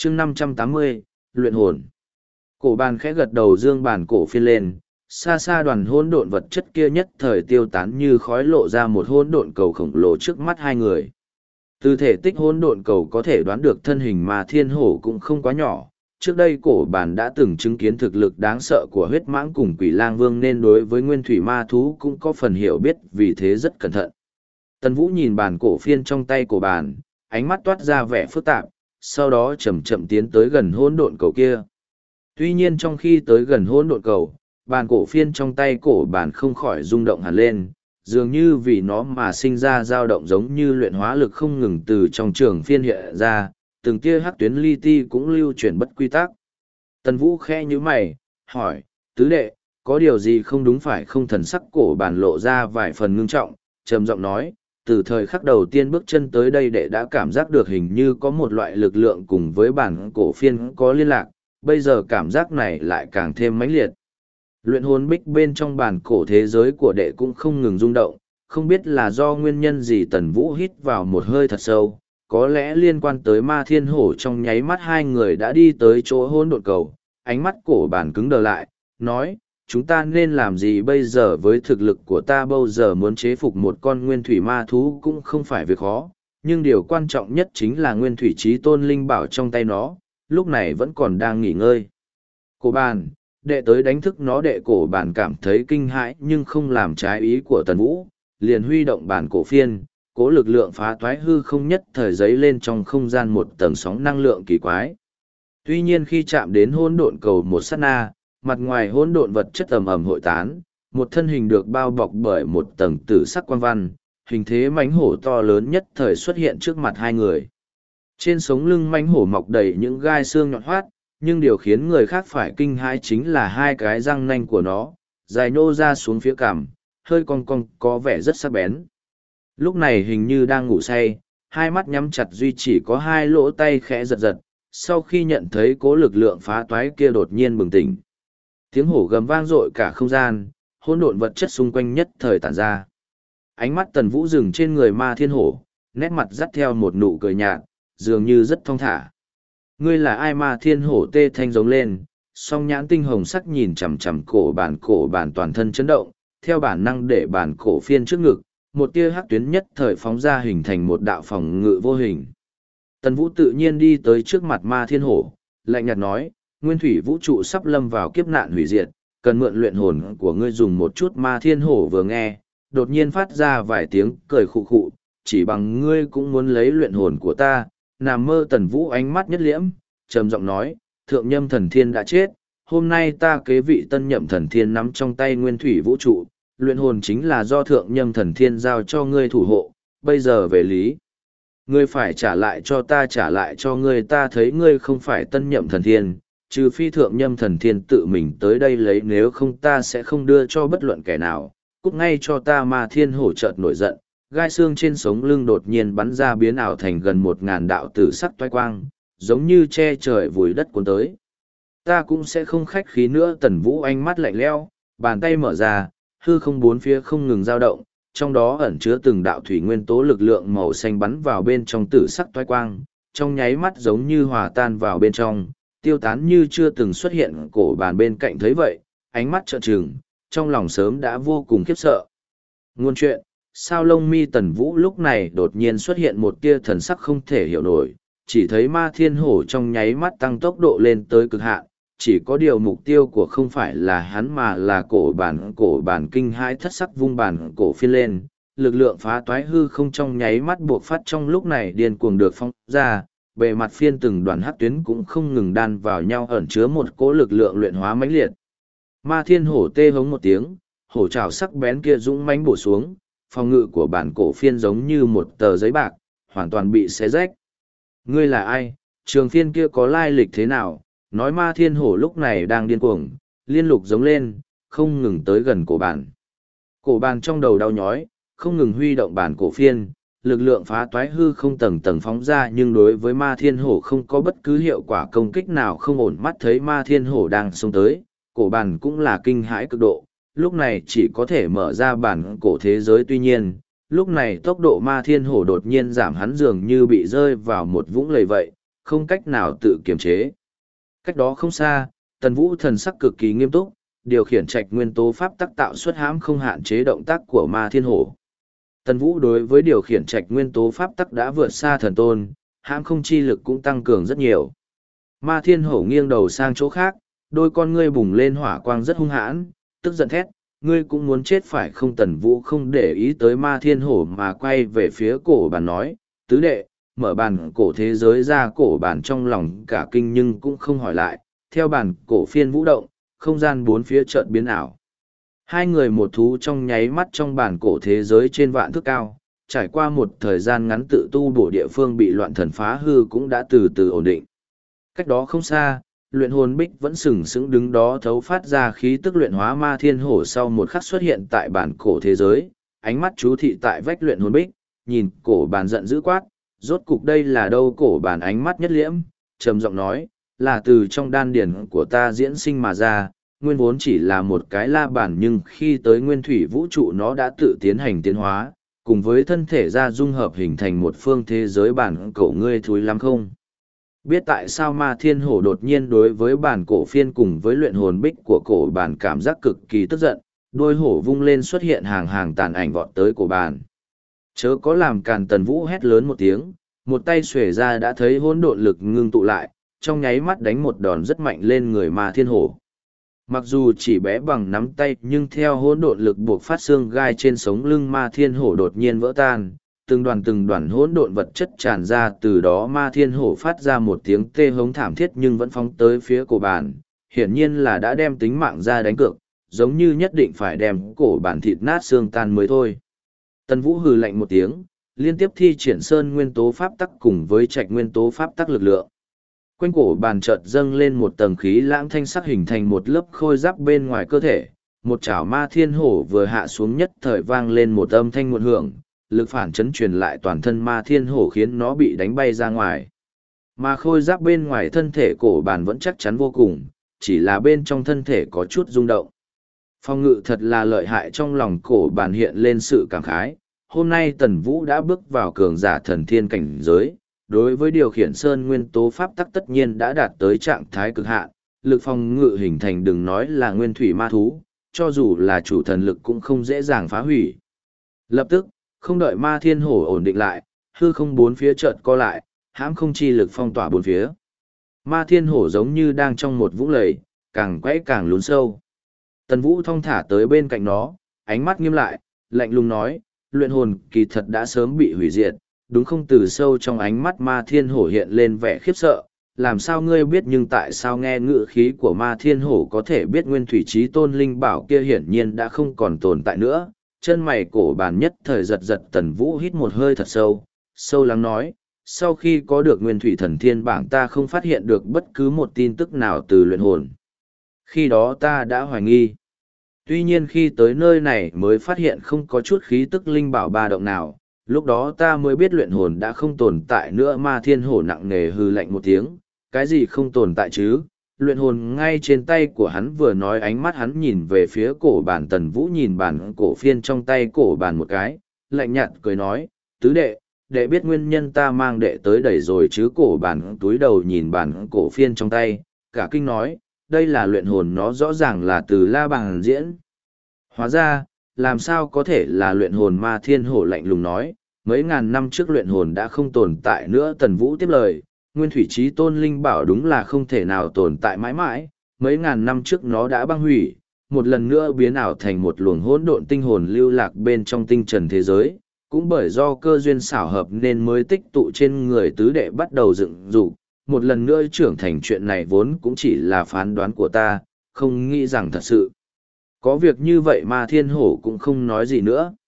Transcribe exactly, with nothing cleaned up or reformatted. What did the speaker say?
chương năm trăm tám mươi, luyện hồn. Cổ bàn khẽ gật đầu dương bàn cổ phiên lên, xa xa đoàn hỗn độn vật chất kia nhất thời tiêu tán như khói lộ ra một hỗn độn cầu khổng lồ trước mắt hai người. Từ thể tích hỗn độn cầu có thể đoán được thân hình mà thiên hổ cũng không quá nhỏ. Trước đây cổ bàn đã từng chứng kiến thực lực đáng sợ của huyết mãng cùng quỷ lang vương nên đối với nguyên thủy ma thú cũng có phần hiểu biết, vì thế rất cẩn thận. Tần Vũ nhìn bàn cổ phiên trong tay cổ bàn, ánh mắt toát ra vẻ phức tạp, sau đó chậm chậm tiến tới gần hỗn độn cầu kia. Tuy nhiên trong khi tới gần hỗn độn cầu, bàn cổ phiên trong tay cổ bàn không khỏi rung động hẳn lên, dường như vì nó mà sinh ra dao động giống như luyện hóa lực không ngừng từ trong trường phiên hiện ra, từng tia hắc tuyến li ti cũng lưu chuyển bất quy tắc. Tần Vũ khẽ nhíu mày, hỏi, tứ đệ, có điều gì không đúng phải không? Thần sắc cổ bàn lộ ra vài phần ngưng trọng, trầm giọng nói, từ thời khắc đầu tiên bước chân tới đây đệ đã cảm giác được hình như có một loại lực lượng cùng với bản cổ phiên có liên lạc, bây giờ cảm giác này lại càng thêm mãnh liệt. Luyện hồn bích bên trong bản cổ thế giới của đệ cũng không ngừng rung động, không biết là do nguyên nhân gì. Tần Vũ hít vào một hơi thật sâu, có lẽ liên quan tới ma thiên hổ. Trong nháy mắt hai người đã đi tới chỗ hỗn độn cầu, ánh mắt cổ bản cứng đờ lại, nói, chúng ta nên làm gì bây giờ? Với thực lực của ta bây giờ muốn chế phục một con nguyên thủy ma thú cũng không phải việc khó, nhưng điều quan trọng nhất chính là nguyên thủy chí tôn linh bảo trong tay nó, lúc này vẫn còn đang nghỉ ngơi. Cổ bàn, đệ tới đánh thức nó. Đệ cổ bàn cảm thấy kinh hãi nhưng không làm trái ý của Tần Vũ, liền huy động bản cổ phiên, cố lực lượng phá toái hư không nhất thời giấy lên trong không gian một tầng sóng năng lượng kỳ quái. Tuy nhiên khi chạm đến hỗn độn cầu một sát na, mặt ngoài hỗn độn vật chất ầm ầm hội tán, một thân hình được bao bọc bởi một tầng tử sắc quang văn, hình thế mãnh hổ to lớn nhất thời xuất hiện trước mặt hai người. Trên sống lưng mãnh hổ mọc đầy những gai xương nhọn hoắt, nhưng điều khiến người khác phải kinh hãi chính là hai cái răng nanh của nó, dài nô ra xuống phía cằm, hơi cong cong có vẻ rất sắc bén. Lúc này hình như đang ngủ say, hai mắt nhắm chặt, duy chỉ có hai lỗ tay khẽ giật giật, sau khi nhận thấy cố lực lượng phá toái kia đột nhiên bừng tỉnh. Tiếng hổ gầm vang dội cả không gian, hỗn độn vật chất xung quanh nhất thời tản ra. Ánh mắt Tần Vũ dừng trên người ma thiên hổ, nét mặt dắt theo một nụ cười nhạt, dường như rất thong thả. Ngươi là ai? Ma thiên hổ tê thanh giống lên, song nhãn tinh hồng sắc nhìn chằm chằm cổ bản cổ bản toàn thân chấn động, theo bản năng để bản cổ phiên trước ngực, một tia hắc tuyến nhất thời phóng ra hình thành một đạo phòng ngự vô hình. Tần Vũ tự nhiên đi tới trước mặt ma thiên hổ, lạnh nhạt nói, nguyên thủy vũ trụ sắp lâm vào kiếp nạn hủy diệt, cần mượn luyện hồn của ngươi dùng một chút. Ma thiên hổ vừa nghe, đột nhiên phát ra vài tiếng cười khụ khụ, chỉ bằng ngươi cũng muốn lấy luyện hồn của ta? Nằm mơ. Tần Vũ ánh mắt nhất liễm, trầm giọng nói, thượng nhâm thần thiên đã chết, hôm nay ta kế vị tân nhậm thần thiên nắm trong tay nguyên thủy vũ trụ, luyện hồn chính là do thượng nhâm thần thiên giao cho ngươi thủ hộ, bây giờ về lý. Ngươi phải trả lại cho ta, trả lại cho ngươi. Ta thấy ngươi không phải tân nhậm thần thiên, trừ phi thượng nhâm thần thiên tự mình tới đây lấy, nếu không ta sẽ không đưa cho bất luận kẻ nào, cút ngay cho ta. Ma thiên hổ chợt nổi giận, gai xương trên sống lưng đột nhiên bắn ra biến ảo thành gần một ngàn đạo tử sắc toái quang, giống như che trời vùi đất cuốn tới. Ta cũng sẽ không khách khí nữa. Tần Vũ ánh mắt lạnh lẽo, bàn tay mở ra, hư không bốn phía không ngừng dao động, trong đó ẩn chứa từng đạo thủy nguyên tố lực lượng màu xanh bắn vào bên trong tử sắc toái quang, trong nháy mắt giống như hòa tan vào bên trong, tiêu tán như chưa từng xuất hiện. Cổ bàn bên cạnh thấy vậy, ánh mắt trợn trừng, trong lòng sớm đã vô cùng khiếp sợ. Ngôn chuyện, sao lông mi Tần Vũ lúc này đột nhiên xuất hiện một tia thần sắc không thể hiểu nổi, chỉ thấy ma thiên hổ trong nháy mắt tăng tốc độ lên tới cực hạn, chỉ có điều mục tiêu của không phải là hắn mà là cổ bản. Cổ bản kinh hãi thất sắc vung bản cổ phiên lên, lực lượng phá toái hư không trong nháy mắt buộc phát, trong lúc này điên cuồng được phóng ra, bề mặt phiên từng đoàn hắc tuyến cũng không ngừng đan vào nhau, ẩn chứa một cỗ lực lượng luyện hóa mãnh liệt. Ma thiên hổ tê hống một tiếng, hổ trảo sắc bén kia dũng mãnh bổ xuống, phòng ngự của bản cổ phiên giống như một tờ giấy bạc, hoàn toàn bị xé rách. Ngươi là ai? Trường phiên kia có lai lịch thế nào? Nói ma thiên hổ lúc này đang điên cuồng, liên lục giống lên, không ngừng tới gần cổ bản. Cổ bản trong đầu đau nhói, không ngừng huy động bản cổ phiên, lực lượng phá toái hư không tầng tầng phóng ra, nhưng đối với ma thiên hổ không có bất cứ hiệu quả công kích nào không ổn. Mắt thấy ma thiên hổ đang xông tới, cổ bản cũng là kinh hãi cực độ, lúc này chỉ có thể mở ra bản cổ thế giới. Tuy nhiên, lúc này tốc độ ma thiên hổ đột nhiên giảm, hắn dường như bị rơi vào một vũng lầy vậy, không cách nào tự kiềm chế. Cách đó không xa, Tần Vũ thần sắc cực kỳ nghiêm túc, điều khiển trạch nguyên tố pháp tắc tạo xuất hãm không hạn chế động tác của ma thiên hổ. Tần Vũ đối với điều khiển trạch nguyên tố pháp tắc đã vượt xa thần tôn, hãm không chi lực cũng tăng cường rất nhiều. Ma thiên hổ nghiêng đầu sang chỗ khác, đôi con ngươi bùng lên hỏa quang rất hung hãn, tức giận thét, ngươi cũng muốn chết phải không? Tần Vũ không để ý tới ma thiên hổ mà quay về phía cổ bàn nói, tứ đệ, mở bàn cổ thế giới ra. Cổ bàn trong lòng cả kinh nhưng cũng không hỏi lại, theo bàn cổ phiên vũ động, không gian bốn phía chợt biến ảo. Hai người một thú trong nháy mắt trong bàn cổ thế giới trên vạn thước cao, trải qua một thời gian ngắn tự tu bổ địa phương bị loạn thần phá hư cũng đã từ từ ổn định. Cách đó không xa, luyện hồn bích vẫn sừng sững đứng đó thấu phát ra khí tức luyện hóa ma thiên hổ sau một khắc xuất hiện tại bản cổ thế giới, ánh mắt chú thị tại vách luyện hồn bích, nhìn cổ bàn giận dữ quát, rốt cục đây là đâu? Cổ bàn ánh mắt nhất liễm, trầm giọng nói, là từ trong đan điển của ta diễn sinh mà ra, nguyên vốn chỉ là một cái la bàn nhưng khi tới nguyên thủy vũ trụ nó đã tự tiến hành tiến hóa, cùng với thân thể ra dung hợp hình thành một phương thế giới bản cổ. Ngươi thúi lắm không? Biết tại sao ma thiên hổ đột nhiên đối với bản cổ phiên cùng với luyện hồn bích của cổ bàn cảm giác cực kỳ tức giận, đôi hổ vung lên xuất hiện hàng hàng tàn ảnh vọt tới cổ bàn. Chớ có làm càn. Tần Vũ hét lớn một tiếng, một tay xuề ra đã thấy hỗn độn lực ngưng tụ lại, trong nháy mắt đánh một đòn rất mạnh lên người ma thiên hổ. Mặc dù chỉ bé bằng nắm tay nhưng theo hỗn độn lực buộc phát xương gai trên sống lưng ma thiên hổ đột nhiên vỡ tan, từng đoàn từng đoàn hỗn độn vật chất tràn ra, từ đó ma thiên hổ phát ra một tiếng tê hống thảm thiết nhưng vẫn phóng tới phía cổ bàn, hiển nhiên là đã đem tính mạng ra đánh cược, giống như nhất định phải đem cổ bàn thịt nát xương tan mới thôi. Tần Vũ hừ lạnh một tiếng, liên tiếp thi triển sơn nguyên tố pháp tắc cùng với trạch nguyên tố pháp tắc lực lượng. Quanh cổ bàn chợt dâng lên một tầng khí lãng thanh sắc hình thành một lớp khôi giáp bên ngoài cơ thể, một chảo ma thiên hổ vừa hạ xuống nhất thời vang lên một âm thanh một hưởng, lực phản chấn truyền lại toàn thân ma thiên hổ khiến nó bị đánh bay ra ngoài. Mà khôi giáp bên ngoài thân thể cổ bàn vẫn chắc chắn vô cùng, chỉ là bên trong thân thể có chút rung động. Phong ngự thật là lợi hại. Trong lòng cổ bàn hiện lên sự cảm khái, hôm nay Tần Vũ đã bước vào cường giả thần thiên cảnh giới, đối với điều khiển sơn nguyên tố pháp tắc tất nhiên đã đạt tới trạng thái cực hạn, lực phòng ngự hình thành đừng nói là nguyên thủy ma thú, cho dù là chủ thần lực cũng không dễ dàng phá hủy. Lập tức, không đợi ma thiên hổ ổn định lại, hư không bốn phía chợt co lại, hãm không chi lực phong tỏa bốn phía. Ma thiên hổ giống như đang trong một vũng lầy, càng quẫy càng lún sâu. Tần Vũ thong thả tới bên cạnh nó, ánh mắt nghiêm lại, lạnh lùng nói, luyện hồn kỳ thật đã sớm bị hủy diệt, đúng không? Từ sâu trong ánh mắt ma thiên hổ hiện lên vẻ khiếp sợ, làm sao ngươi biết? Nhưng tại sao nghe ngữ khí của ma thiên hổ có thể biết nguyên thủy chí tôn linh bảo kia hiển nhiên đã không còn tồn tại nữa? Chân mày cổ bàn nhất thời giật giật. Tần Vũ hít một hơi thật sâu, sâu lắng nói, sau khi có được nguyên thủy thần thiên bảng ta không phát hiện được bất cứ một tin tức nào từ luyện hồn. Khi đó ta đã hoài nghi. Tuy nhiên khi tới nơi này mới phát hiện không có chút khí tức linh bảo ba động nào, lúc đó ta mới biết luyện hồn đã không tồn tại nữa. Ma thiên hổ nặng nề hừ lạnh một tiếng, cái gì không tồn tại chứ? Luyện hồn ngay trên tay của hắn. Vừa nói ánh mắt hắn nhìn về phía cổ bàn. Tần Vũ nhìn bản cổ phiên trong tay cổ bàn một cái, lạnh nhạt cười nói, tứ đệ, đệ biết nguyên nhân ta mang đệ tới đẩy rồi chứ? Cổ bàn túi đầu nhìn bản cổ phiên trong tay, cả kinh nói, đây là luyện hồn, nó rõ ràng là từ la bàn diễn. Hóa ra, làm sao có thể là luyện hồn? Ma thiên hổ lạnh lùng nói, mấy ngàn năm trước luyện hồn đã không tồn tại nữa. Tần Vũ tiếp lời, nguyên thủy chí tôn linh bảo đúng là không thể nào tồn tại mãi mãi, mấy ngàn năm trước nó đã băng hủy, một lần nữa biến ảo thành một luồng hỗn độn tinh hồn lưu lạc bên trong tinh trần thế giới, cũng bởi do cơ duyên xảo hợp nên mới tích tụ trên người tứ đệ bắt đầu dựng dục, một lần nữa trưởng thành. Chuyện này vốn cũng chỉ là phán đoán của ta, không nghĩ rằng thật sự có việc như vậy. Ma thiên hổ cũng không nói gì nữa.